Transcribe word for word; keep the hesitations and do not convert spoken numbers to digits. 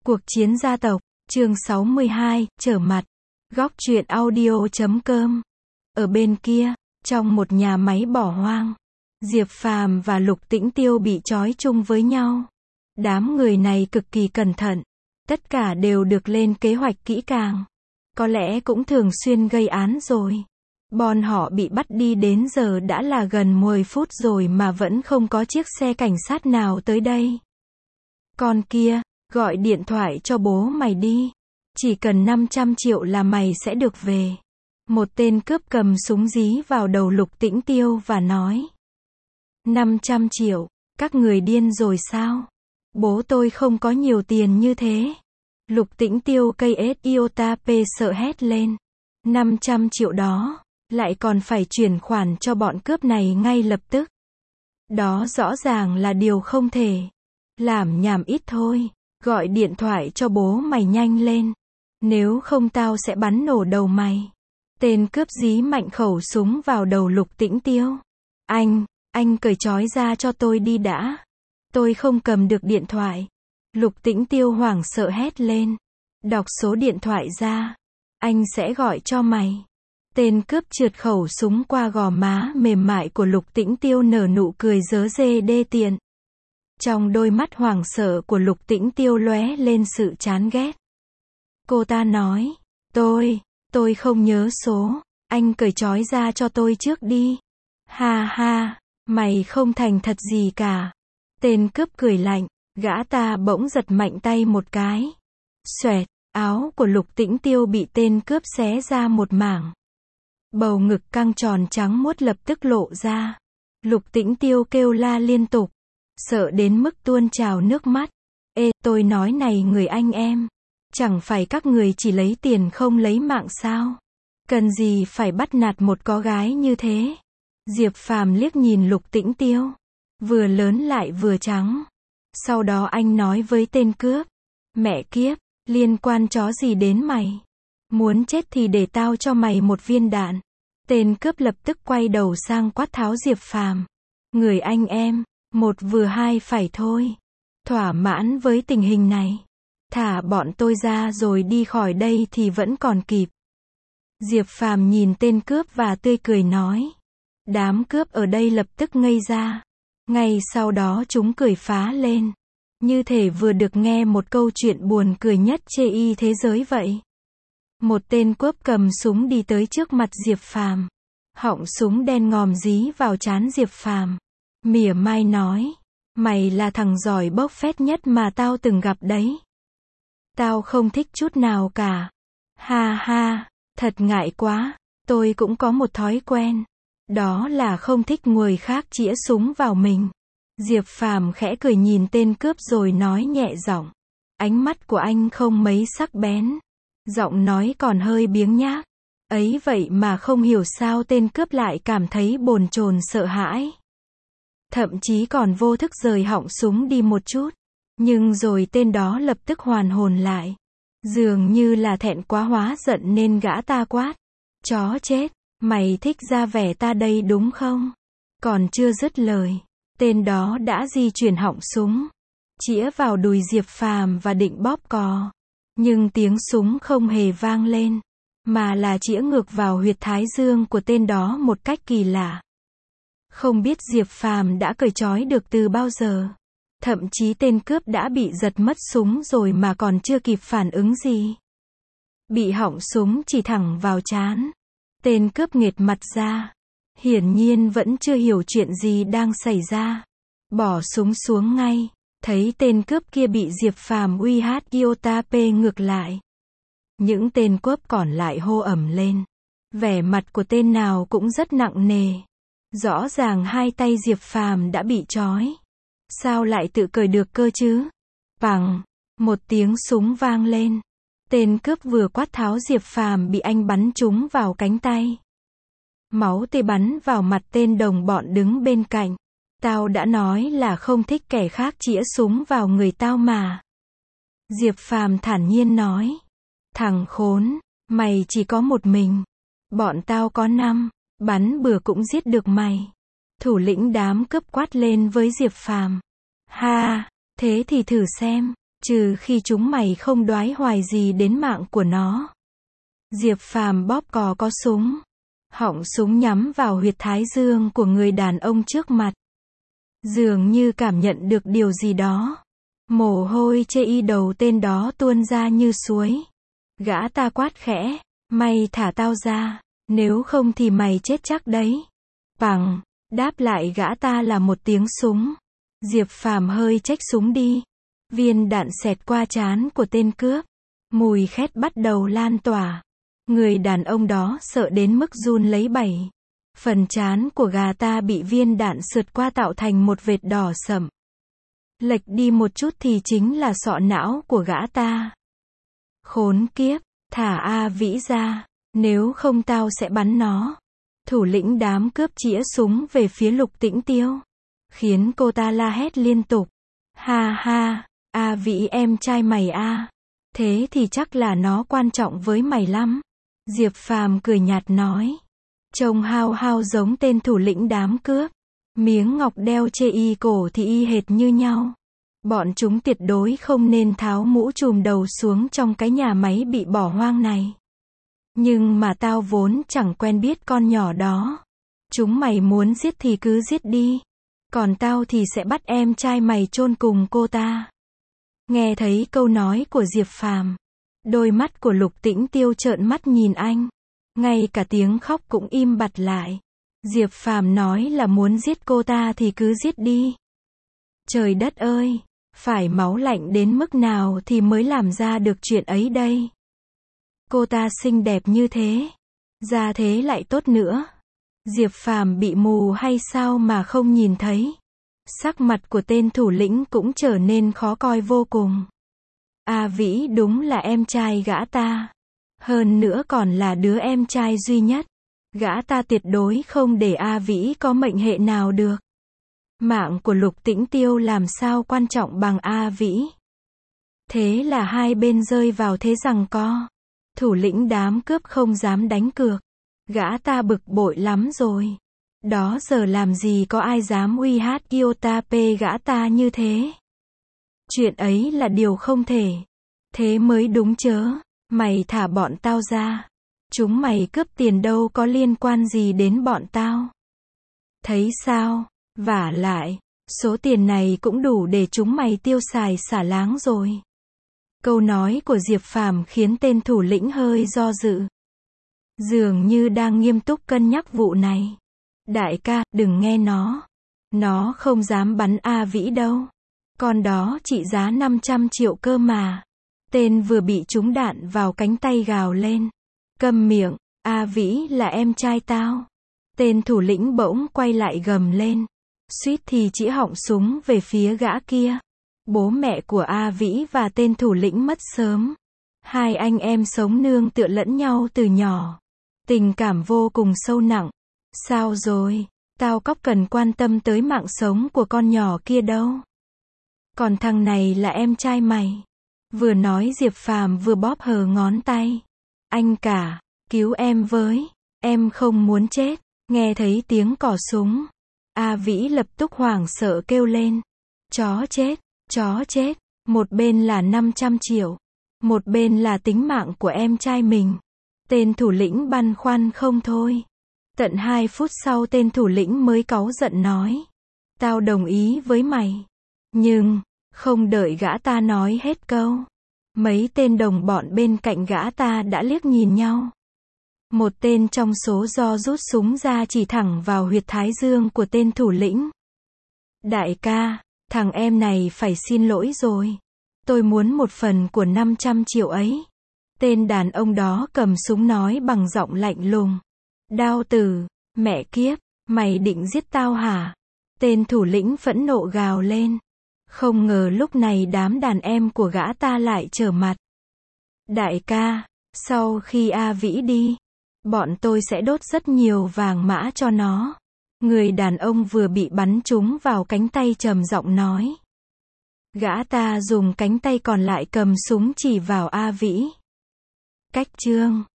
Cuộc chiến gia tộc, chương sáu mươi hai, trở mặt. Góc truyện audio chấm com. Ở bên kia, trong một nhà máy bỏ hoang, Diệp Phàm và Lục Tĩnh Tiêu bị trói chung với nhau. Đám người này cực kỳ cẩn thận, tất cả đều được lên kế hoạch kỹ càng. Có lẽ cũng thường xuyên gây án rồi. Bọn họ bị bắt đi đến giờ đã là gần mười phút rồi mà vẫn không có chiếc xe cảnh sát nào tới đây. Con kia, gọi điện thoại cho bố mày đi. Chỉ cần năm trăm triệu là mày sẽ được về. Một tên cướp cầm súng dí vào đầu Lục Tĩnh Tiêu và nói. năm trăm triệu, các người điên rồi sao? Bố tôi không có nhiều tiền như thế. Lục Tĩnh Tiêu cây ét iota p sợ hét lên. năm trăm triệu đó, lại còn phải chuyển khoản cho bọn cướp này ngay lập tức. Đó rõ ràng là điều không thể. Làm nhảm ít thôi. Gọi điện thoại cho bố mày nhanh lên. Nếu không tao sẽ bắn nổ đầu mày. Tên cướp dí mạnh khẩu súng vào đầu Lục Tĩnh Tiêu. Anh, anh cởi trói ra cho tôi đi đã. Tôi không cầm được điện thoại. Lục Tĩnh Tiêu hoảng sợ hét lên. Đọc số điện thoại ra. Anh sẽ gọi cho mày. Tên cướp trượt khẩu súng qua gò má mềm mại của Lục Tĩnh Tiêu nở nụ cười dớ dê đê tiện. Trong đôi mắt hoảng sợ của Lục Tĩnh Tiêu lóe lên sự chán ghét. Cô ta nói, tôi, tôi không nhớ số, anh cởi trói ra cho tôi trước đi. Ha ha, mày không thành thật gì cả. Tên cướp cười lạnh, gã ta bỗng giật mạnh tay một cái. Xoẹt, áo của Lục Tĩnh Tiêu bị tên cướp xé ra một mảng. Bầu ngực căng tròn trắng muốt lập tức lộ ra. Lục Tĩnh Tiêu kêu la liên tục. Sợ đến mức tuôn trào nước mắt. Ê, tôi nói này người anh em. Chẳng phải các người chỉ lấy tiền không lấy mạng sao? Cần gì phải bắt nạt một có gái như thế? Diệp Phàm liếc nhìn Lục Tĩnh Tiêu. Vừa lớn lại vừa trắng. Sau đó anh nói với tên cướp. Mẹ kiếp, liên quan chó gì đến mày? Muốn chết thì để tao cho mày một viên đạn. Tên cướp lập tức quay đầu sang quát tháo Diệp Phàm. Người anh em. Một vừa hai phải thôi. Thỏa mãn với tình hình này. Thả bọn tôi ra rồi đi khỏi đây thì vẫn còn kịp. Diệp Phàm nhìn tên cướp và tươi cười nói. Đám cướp ở đây lập tức ngây ra. Ngay sau đó chúng cười phá lên. Như thể vừa được nghe một câu chuyện buồn cười nhất chê y thế giới vậy. Một tên cướp cầm súng đi tới trước mặt Diệp Phàm. Họng súng đen ngòm dí vào trán Diệp Phàm. Mỉa mai nói, mày là thằng giỏi bốc phét nhất mà tao từng gặp đấy. Tao không thích chút nào cả. Ha ha, thật ngại quá, tôi cũng có một thói quen. Đó là không thích người khác chĩa súng vào mình. Diệp Phàm khẽ cười nhìn tên cướp rồi nói nhẹ giọng. Ánh mắt của anh không mấy sắc bén. Giọng nói còn hơi biếng nhác. Ấy vậy mà không hiểu sao tên cướp lại cảm thấy bồn chồn sợ hãi. Thậm chí còn vô thức rời họng súng đi một chút. Nhưng rồi tên đó lập tức hoàn hồn lại. Dường như là thẹn quá hóa giận nên gã ta quát. Chó chết, mày thích ra vẻ ta đây đúng không? Còn chưa dứt lời. Tên đó đã di chuyển họng súng. Chĩa vào đùi Diệp Phàm và định bóp cò. Nhưng tiếng súng không hề vang lên. Mà là chĩa ngược vào huyệt thái dương của tên đó một cách kỳ lạ. Không biết Diệp Phàm đã cởi trói được từ bao giờ. Thậm chí tên cướp đã bị giật mất súng rồi mà còn chưa kịp phản ứng gì. Bị họng súng chỉ thẳng vào trán. Tên cướp nghệt mặt ra. Hiển nhiên vẫn chưa hiểu chuyện gì đang xảy ra. Bỏ súng xuống ngay. Thấy tên cướp kia bị Diệp Phàm uy hát iota p ngược lại. Những tên cướp còn lại hô ầm lên. Vẻ mặt của tên nào cũng rất nặng nề. Rõ ràng hai tay Diệp Phàm đã bị trói. Sao lại tự cởi được cơ chứ? Bằng, một tiếng súng vang lên. Tên cướp vừa quát tháo Diệp Phàm bị anh bắn trúng vào cánh tay. Máu tê bắn vào mặt tên đồng bọn đứng bên cạnh. Tao đã nói là không thích kẻ khác chĩa súng vào người tao mà. Diệp Phàm thản nhiên nói. Thằng khốn, mày chỉ có một mình. Bọn tao có năm. Bắn bừa cũng giết được mày. Thủ lĩnh đám cướp quát lên với Diệp Phàm. Ha, thế thì thử xem. Trừ khi chúng mày không đoái hoài gì đến mạng của nó. Diệp Phàm bóp cò có súng. Họng súng nhắm vào huyệt thái dương của người đàn ông trước mặt. Dường như cảm nhận được điều gì đó. Mồ hôi trên đầu tên đó tuôn ra như suối. Gã ta quát khẽ, mày thả tao ra, nếu không thì mày chết chắc đấy. Bằng, đáp lại gã ta là một tiếng súng. Diệp Phàm hơi chếch súng đi. Viên đạn xẹt qua trán của tên cướp. Mùi khét bắt đầu lan tỏa. Người đàn ông đó sợ đến mức run lấy bẩy. Phần trán của gã ta bị viên đạn sượt qua tạo thành một vệt đỏ sậm. Lệch đi một chút thì chính là sọ não của gã ta. Khốn kiếp, thả A Vĩ ra, nếu không tao sẽ bắn nó. Thủ lĩnh đám cướp chĩa súng về phía Lục Tĩnh Tiêu, khiến cô ta la hét liên tục. Ha ha, A Vĩ em trai mày a. Thế thì chắc là nó quan trọng với mày lắm. Diệp Phàm cười nhạt nói. Trông hao hao giống tên thủ lĩnh đám cướp. Miếng ngọc đeo chê y cổ thì y hệt như nhau. Bọn chúng tuyệt đối không nên tháo mũ trùm đầu xuống trong cái nhà máy bị bỏ hoang này. Nhưng mà tao vốn chẳng quen biết con nhỏ đó. Chúng mày muốn giết thì cứ giết đi. Còn tao thì sẽ bắt em trai mày chôn cùng cô ta. Nghe thấy câu nói của Diệp Phàm, đôi mắt của Lục Tĩnh Tiêu trợn mắt nhìn anh. Ngay cả tiếng khóc cũng im bặt lại. Diệp Phàm nói là muốn giết cô ta thì cứ giết đi. Trời đất ơi, phải máu lạnh đến mức nào thì mới làm ra được chuyện ấy đây. Cô ta xinh đẹp như thế, ra thế lại tốt nữa. Diệp Phàm bị mù hay sao mà không nhìn thấy. Sắc mặt của tên thủ lĩnh cũng trở nên khó coi vô cùng. A Vĩ đúng là em trai gã ta. Hơn nữa còn là đứa em trai duy nhất. Gã ta tuyệt đối không để A Vĩ có mệnh hệ nào được. Mạng của Lục Tĩnh Tiêu làm sao quan trọng bằng A Vĩ. Thế là hai bên rơi vào thế giằng co. Thủ lĩnh đám cướp không dám đánh cược. Gã ta bực bội lắm rồi. Đó giờ làm gì có ai dám uy hát iota p gã ta như thế. Chuyện ấy là điều không thể. Thế mới đúng chớ. Mày thả bọn tao ra. Chúng mày cướp tiền đâu có liên quan gì đến bọn tao. Thấy sao? Vả lại, số tiền này cũng đủ để chúng mày tiêu xài xả láng rồi. Câu nói của Diệp Phàm khiến tên thủ lĩnh hơi do dự. Dường như đang nghiêm túc cân nhắc vụ này. Đại ca, đừng nghe nó. Nó không dám bắn A Vĩ đâu. Con đó trị giá năm trăm triệu cơ mà. Tên vừa bị trúng đạn vào cánh tay gào lên. Câm miệng, A Vĩ là em trai tao. Tên thủ lĩnh bỗng quay lại gầm lên. Suýt thì chỉ họng súng về phía gã kia. Bố mẹ của A Vĩ và tên thủ lĩnh mất sớm. Hai anh em sống nương tựa lẫn nhau từ nhỏ. Tình cảm vô cùng sâu nặng. Sao rồi? Tao có cần quan tâm tới mạng sống của con nhỏ kia đâu. Còn thằng này là em trai mày. Vừa nói Diệp Phàm vừa bóp hờ ngón tay. Anh cả, cứu em với. Em không muốn chết. Nghe thấy tiếng cò súng. A Vĩ lập tức hoảng sợ kêu lên. Chó chết, chó chết. Một bên là năm trăm triệu. Một bên là tính mạng của em trai mình. Tên thủ lĩnh băn khoăn không thôi. Tận hai phút sau tên thủ lĩnh mới cáu giận nói. Tao đồng ý với mày. Nhưng, không đợi gã ta nói hết câu. Mấy tên đồng bọn bên cạnh gã ta đã liếc nhìn nhau. Một tên trong số do rút súng ra chỉ thẳng vào huyệt thái dương của tên thủ lĩnh. Đại ca, thằng em này phải xin lỗi rồi. Tôi muốn một phần của năm trăm triệu ấy. Tên đàn ông đó cầm súng nói bằng giọng lạnh lùng. Đao tử, mẹ kiếp, mày định giết tao hả? Tên thủ lĩnh phẫn nộ gào lên. Không ngờ lúc này đám đàn em của gã ta lại trở mặt. Đại ca, sau khi A Vĩ đi, bọn tôi sẽ đốt rất nhiều vàng mã cho nó. Người đàn ông vừa bị bắn trúng vào cánh tay trầm giọng nói. Gã ta dùng cánh tay còn lại cầm súng chỉ vào A Vĩ. Cách chương